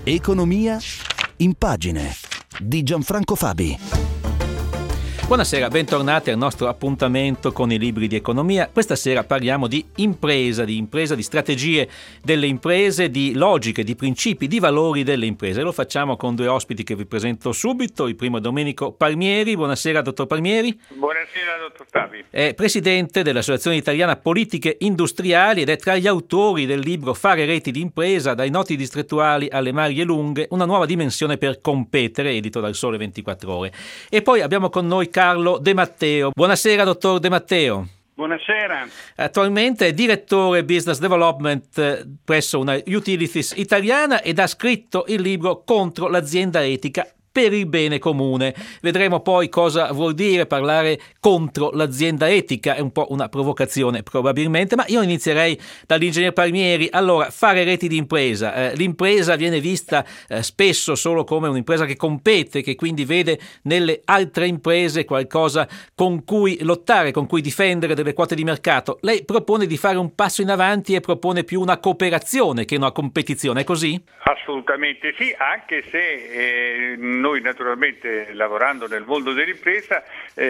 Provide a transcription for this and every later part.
Economia in pagine di Gianfranco Fabi. Buonasera, bentornati al nostro appuntamento con i libri di economia. Questa sera parliamo di impresa, di strategie delle imprese, di logiche, di principi, di valori delle imprese. Lo facciamo con due ospiti che vi presento subito. Il primo è Domenico Palmieri. Buonasera, dottor Palmieri. Buonasera, dottor Fabi. È presidente dell'Associazione Italiana Politiche Industriali ed è tra gli autori del libro Fare reti di impresa, dai nodi distrettuali alle maglie lunghe, una nuova dimensione per competere, edito dal Sole 24 Ore. E poi abbiamo con noi Carlo De Matteo. Buonasera, dottor De Matteo. Buonasera. Attualmente è direttore business development presso una utilities italiana ed ha scritto il libro Contro l'azienda etica per il bene comune. Vedremo poi cosa vuol dire parlare contro l'azienda etica, è un po' una provocazione probabilmente, ma io inizierei dall'ingegner Palmieri. Allora, fare reti di impresa, l'impresa viene vista spesso solo come un'impresa che compete, che quindi vede nelle altre imprese qualcosa con cui lottare, con cui difendere delle quote di mercato. Lei propone di fare un passo in avanti e propone più una cooperazione che una competizione, è così? Assolutamente sì, anche se noi naturalmente lavorando nel mondo dell'impresa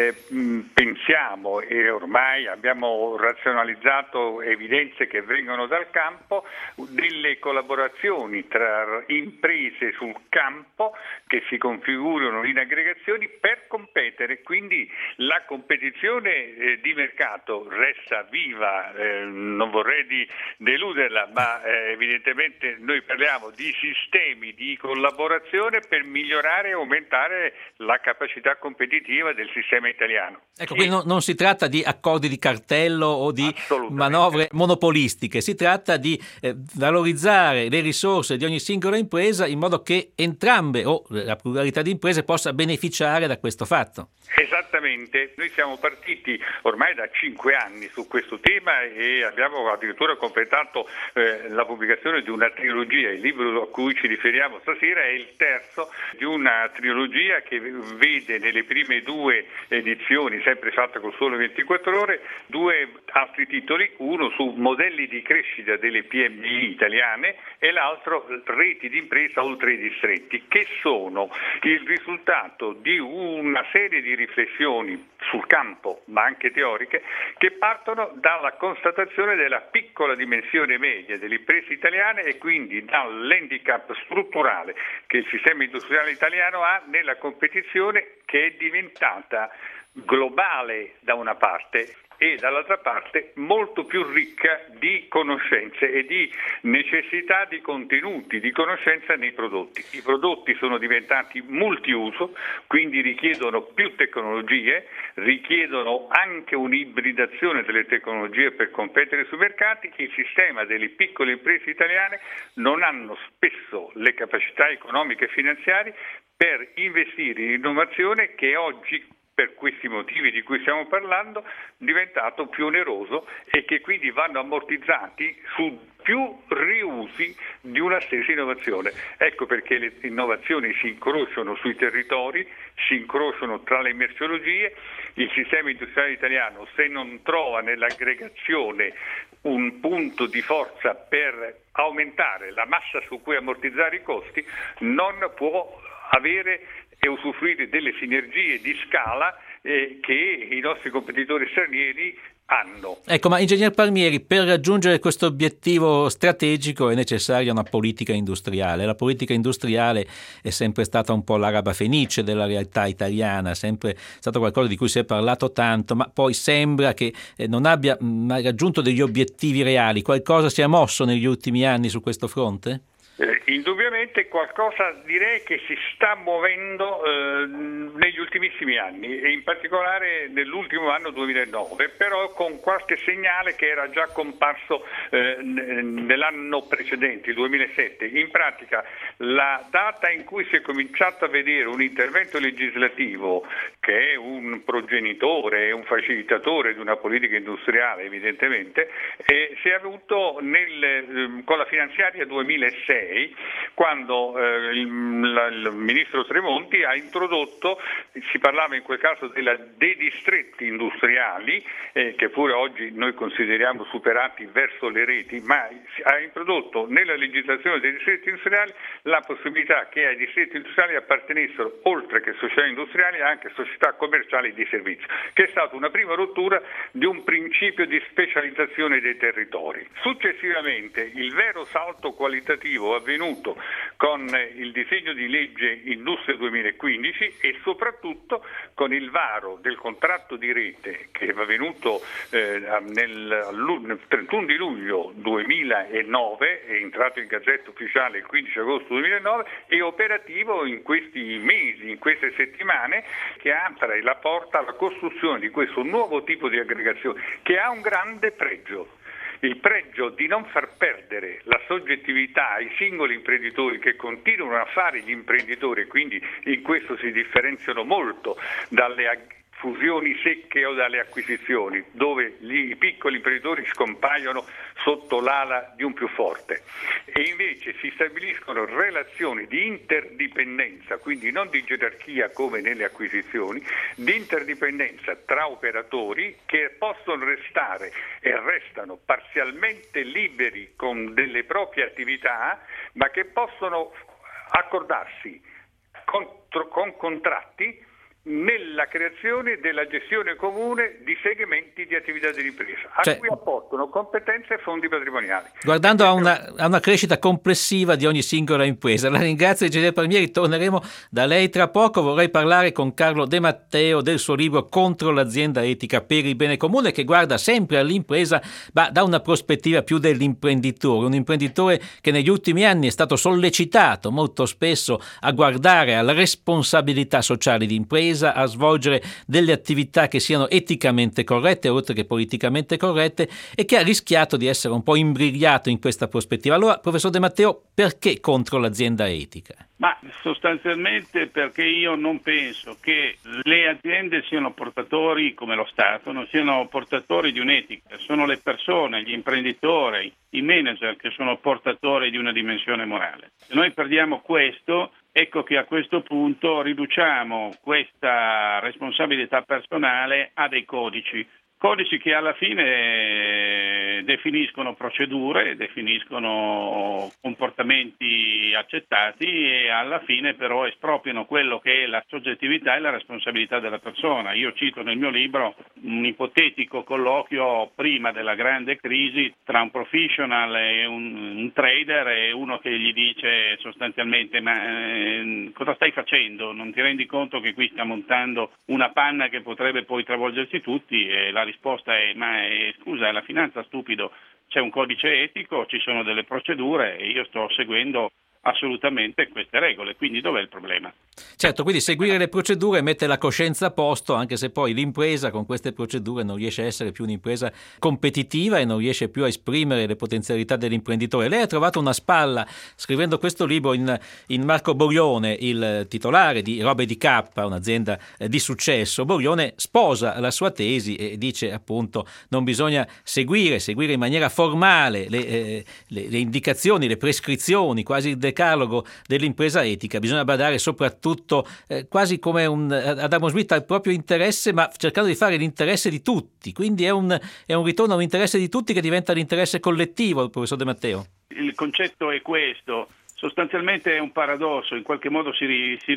pensiamo e ormai abbiamo razionalizzato evidenze che vengono dal campo, delle collaborazioni tra imprese sul campo che si configurano in aggregazioni per competere, quindi la competizione di mercato resta viva, non vorrei deluderla, ma evidentemente noi parliamo di sistemi di collaborazione per migliorare e aumentare la capacità competitiva del sistema italiano. Ecco, quindi non si tratta di accordi di cartello o di manovre monopolistiche, si tratta di valorizzare le risorse di ogni singola impresa in modo che entrambe o la pluralità di imprese possa beneficiare da questo fatto. Esattamente, noi siamo partiti ormai da 5 anni su questo tema e abbiamo addirittura completato la pubblicazione di una trilogia. Il libro a cui ci riferiamo stasera è il terzo di una trilogia che vede nelle prime 2 edizioni, sempre fatta col Sole 24 Ore, 2 altri titoli, uno su modelli di crescita delle PMI italiane e l'altro reti di impresa oltre i distretti, che sono il risultato di una serie di riflessioni sul campo, ma anche teoriche, che partono dalla constatazione della piccola dimensione media delle imprese italiane e quindi dall'handicap strutturale che il sistema industriale italiano ha nella competizione, che è diventata globale da una parte e dall'altra parte molto più ricca di conoscenze e di necessità di contenuti, di conoscenza nei prodotti. I prodotti sono diventati multiuso, quindi richiedono più tecnologie, richiedono anche un'ibridazione delle tecnologie per competere sui mercati. Il sistema delle piccole imprese italiane non hanno spesso le capacità economiche e finanziarie per investire in innovazione, che oggi, per questi motivi di cui stiamo parlando, diventato più oneroso e che quindi vanno ammortizzati su più riusi di una stessa innovazione. Ecco perché le innovazioni si incrociano sui territori, si incrociano tra le merceologie. Il sistema industriale italiano, se non trova nell'aggregazione un punto di forza per aumentare la massa su cui ammortizzare i costi, non può avere e usufruire delle sinergie di scala che i nostri competitori stranieri hanno. Ecco, ma ingegner Palmieri, per raggiungere questo obiettivo strategico è necessaria una politica industriale. La politica industriale è sempre stata un po' l'araba fenice della realtà italiana, sempre stato qualcosa di cui si è parlato tanto, ma poi sembra che non abbia mai raggiunto degli obiettivi reali. Qualcosa si è mosso negli ultimi anni su questo fronte? Indubbiamente qualcosa direi che si sta muovendo negli ultimissimi anni e in particolare nell'ultimo anno 2009, però con qualche segnale che era già comparso nell'anno precedente, il 2007. In pratica la data in cui si è cominciato a vedere un intervento legislativo che è un progenitore, un facilitatore di una politica industriale evidentemente, si è avuto con la finanziaria 2006, quando il ministro Tremonti ha introdotto, si parlava in quel caso dei distretti industriali, che pure oggi noi consideriamo superati verso le reti, ma ha introdotto nella legislazione dei distretti industriali la possibilità che ai distretti industriali appartenessero, oltre che società industriali, anche società commerciali di servizio, che è stata una prima rottura di un principio di specializzazione dei territori. Successivamente il vero salto qualitativo avvenuto con il disegno di legge Industria 2015 e soprattutto con il varo del contratto di rete che è avvenuto nel 31 di luglio 2009, è entrato in Gazzetta Ufficiale il 15 agosto 2009 e operativo in questi mesi, in queste settimane, che apre la porta alla costruzione di questo nuovo tipo di aggregazione che ha un grande pregio. Il pregio di non far perdere la soggettività ai singoli imprenditori che continuano a fare gli imprenditori, e quindi in questo si differenziano molto dalle fusioni secche o dalle acquisizioni, dove i piccoli imprenditori scompaiono sotto l'ala di un più forte, e invece si stabiliscono relazioni di interdipendenza, quindi non di gerarchia come nelle acquisizioni, di interdipendenza tra operatori che possono restare e restano parzialmente liberi con delle proprie attività, ma che possono accordarsi con contratti nella creazione della gestione comune di segmenti di attività dell'impresa, a cui apportano competenze e fondi patrimoniali. Guardando a una crescita complessiva di ogni singola impresa. La ringrazio, ingegnere Palmieri, torneremo da lei tra poco. Vorrei parlare con Carlo De Matteo del suo libro Contro l'azienda etica per il bene comune, che guarda sempre all'impresa, ma da una prospettiva più dell'imprenditore, un imprenditore che negli ultimi anni è stato sollecitato molto spesso a guardare alla responsabilità sociale di impresa, a svolgere delle attività che siano eticamente corrette oltre che politicamente corrette, e che ha rischiato di essere un po' imbrigliato in questa prospettiva. Allora, professor De Matteo, perché contro l'azienda etica? Ma sostanzialmente perché io non penso che le aziende siano portatori, come lo Stato, non siano portatori di un'etica, sono le persone, gli imprenditori, i manager che sono portatori di una dimensione morale. Se noi perdiamo questo, ecco che a questo punto riduciamo questa responsabilità personale a dei codici che alla fine definiscono procedure, definiscono comportamenti accettati e alla fine però espropriano quello che è la soggettività e la responsabilità della persona. Io cito nel mio libro un ipotetico colloquio prima della grande crisi tra un professional e un trader, e uno che gli dice sostanzialmente: ma cosa stai facendo? Non ti rendi conto che qui sta montando una panna che potrebbe poi travolgerci tutti? E la risposta è: scusa, è la finanza, stupido, c'è un codice etico, ci sono delle procedure e io sto seguendo assolutamente queste regole, quindi dov'è il problema? Certo, quindi seguire le procedure mette la coscienza a posto, anche se poi l'impresa con queste procedure non riesce a essere più un'impresa competitiva e non riesce più a esprimere le potenzialità dell'imprenditore. Lei ha trovato una spalla scrivendo questo libro in Marco Borione, il titolare di Robe di K, un'azienda di successo. Borione sposa la sua tesi e dice appunto non bisogna seguire in maniera formale le indicazioni, le prescrizioni, quasi il decalogo dell'impresa etica. Bisogna badare soprattutto quasi come Adamo Smith al proprio interesse, ma cercando di fare l'interesse di tutti. Quindi è un ritorno a un interesse di tutti che diventa l'interesse collettivo, professor De Matteo. Il concetto è questo. Sostanzialmente è un paradosso, in qualche modo si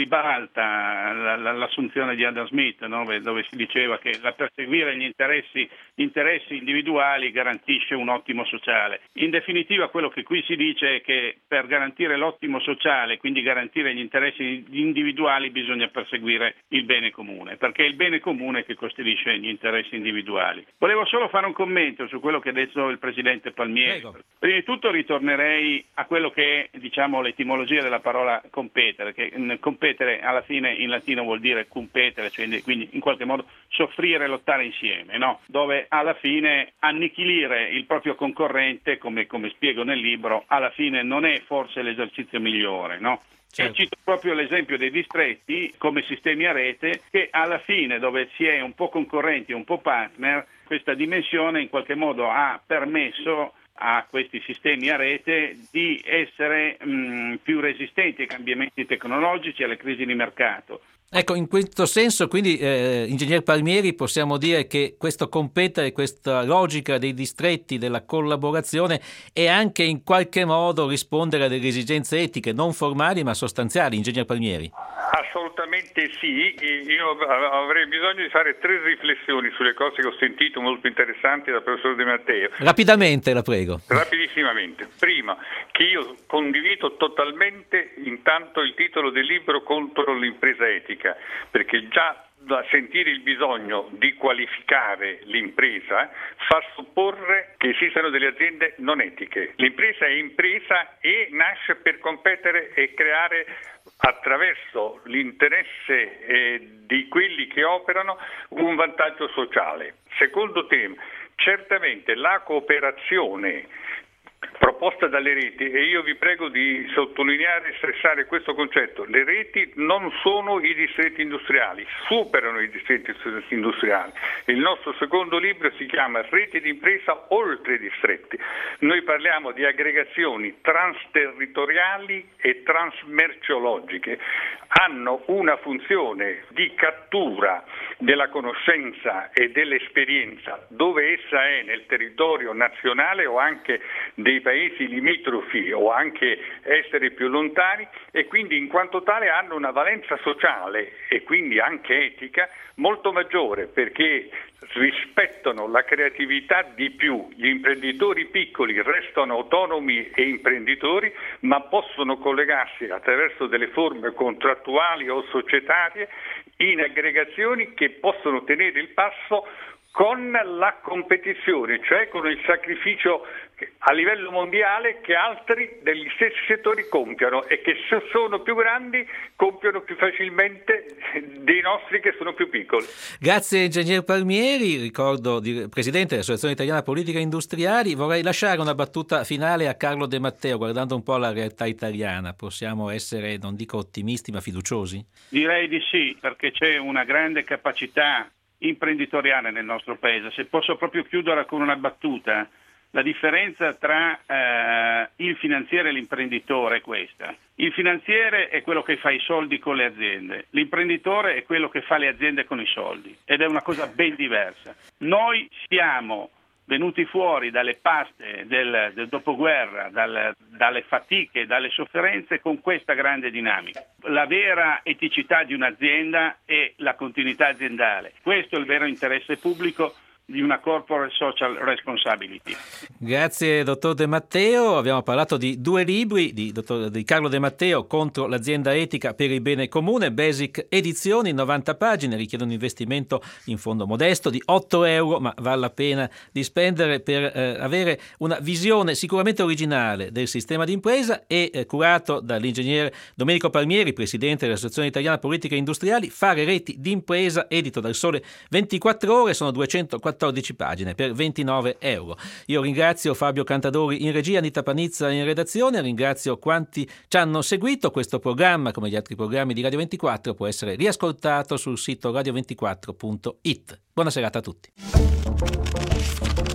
ribalta l'assunzione di Adam Smith, no? Dove si diceva che la perseguire gli interessi individuali garantisce un ottimo sociale. In definitiva quello che qui si dice è che per garantire l'ottimo sociale, quindi garantire gli interessi individuali, bisogna perseguire il bene comune, perché è il bene comune che costituisce gli interessi individuali. Volevo solo fare un commento su quello che ha detto il presidente Palmieri. Prego. Prima di tutto ritornerei a quello che è, l'etimologia della parola competere, che competere alla fine in latino vuol dire competere, cioè quindi in qualche modo soffrire, lottare insieme, no? Dove alla fine annichilire il proprio concorrente, come spiego nel libro, alla fine non è forse l'esercizio migliore, no? Certo. Cito proprio l'esempio dei distretti come sistemi a rete che alla fine, dove si è un po' concorrenti e un po' partner, questa dimensione in qualche modo ha permesso a questi sistemi a rete di essere più resistenti ai cambiamenti tecnologici e alle crisi di mercato. Ecco, in questo senso, quindi, ingegner Palmieri, possiamo dire che questo competere, questa logica dei distretti, della collaborazione, è anche in qualche modo rispondere a delle esigenze etiche, non formali ma sostanziali, ingegner Palmieri? Assolutamente sì, io avrei bisogno di fare 3 riflessioni sulle cose che ho sentito molto interessanti dal professor De Matteo. Rapidamente, la prego. Rapidissimamente. Prima, che io condivido totalmente intanto il titolo del libro Contro l'impresa etica, perché già da sentire il bisogno di qualificare l'impresa fa supporre che esistano delle aziende non etiche. L'impresa è impresa e nasce per competere e creare attraverso l'interesse di quelli che operano un vantaggio sociale. Secondo tema, certamente la cooperazione proposta dalle reti, e io vi prego di sottolineare e stressare questo concetto: le reti non sono i distretti industriali, superano i distretti industriali. Il nostro secondo libro si chiama Reti di impresa oltre i distretti. Noi parliamo di aggregazioni transterritoriali e transmerceologiche, hanno una funzione di cattura della conoscenza e dell'esperienza dove essa è nel territorio nazionale o anche dei paesi limitrofi o anche esteri più lontani, e quindi in quanto tale hanno una valenza sociale e quindi anche etica molto maggiore, perché rispettano la creatività di più. Gli imprenditori piccoli restano autonomi e imprenditori, ma possono collegarsi attraverso delle forme contrattuali o societarie in aggregazioni che possono tenere il passo con la competizione, cioè con il sacrificio a livello mondiale che altri degli stessi settori compiono e che se sono più grandi compiono più facilmente dei nostri che sono più piccoli. Grazie ingegner Palmieri, ricordo presidente dell'Associazione Italiana Politica Industriali. Vorrei lasciare una battuta finale a Carlo De Matteo, guardando un po' la realtà italiana. Possiamo essere, non dico ottimisti, ma fiduciosi? Direi di sì, perché c'è una grande capacità imprenditoriale nel nostro paese. Se posso proprio chiudere con una battuta, la differenza tra il finanziere e l'imprenditore è questa: il finanziere è quello che fa i soldi con le aziende, l'imprenditore è quello che fa le aziende con i soldi, ed è una cosa ben diversa. Noi siamo venuti fuori dalle paste del dopoguerra, dalle fatiche, dalle sofferenze, con questa grande dinamica. La vera eticità di un'azienda è la continuità aziendale. Questo è il vero interesse pubblico di una corporate social responsibility. Grazie dottor De Matteo. Abbiamo parlato di 2 libri di Carlo De Matteo, Contro l'azienda etica per il bene comune, Basic edizioni, 90 pagine, richiede un investimento in fondo modesto di €8, ma vale la pena di spendere per avere una visione sicuramente originale del sistema di impresa, e curato dall'ingegner Domenico Palmieri, presidente dell'Associazione Italiana Politica Industriali. Fare reti di impresa, edito dal Sole 24 Ore, sono 214 pagine per €29. Io ringrazio Fabio Cantadori in regia, Anita Panizza in redazione, ringrazio quanti ci hanno seguito. Questo programma, come gli altri programmi di Radio 24, può essere riascoltato sul sito radio24.it. Buona serata a tutti.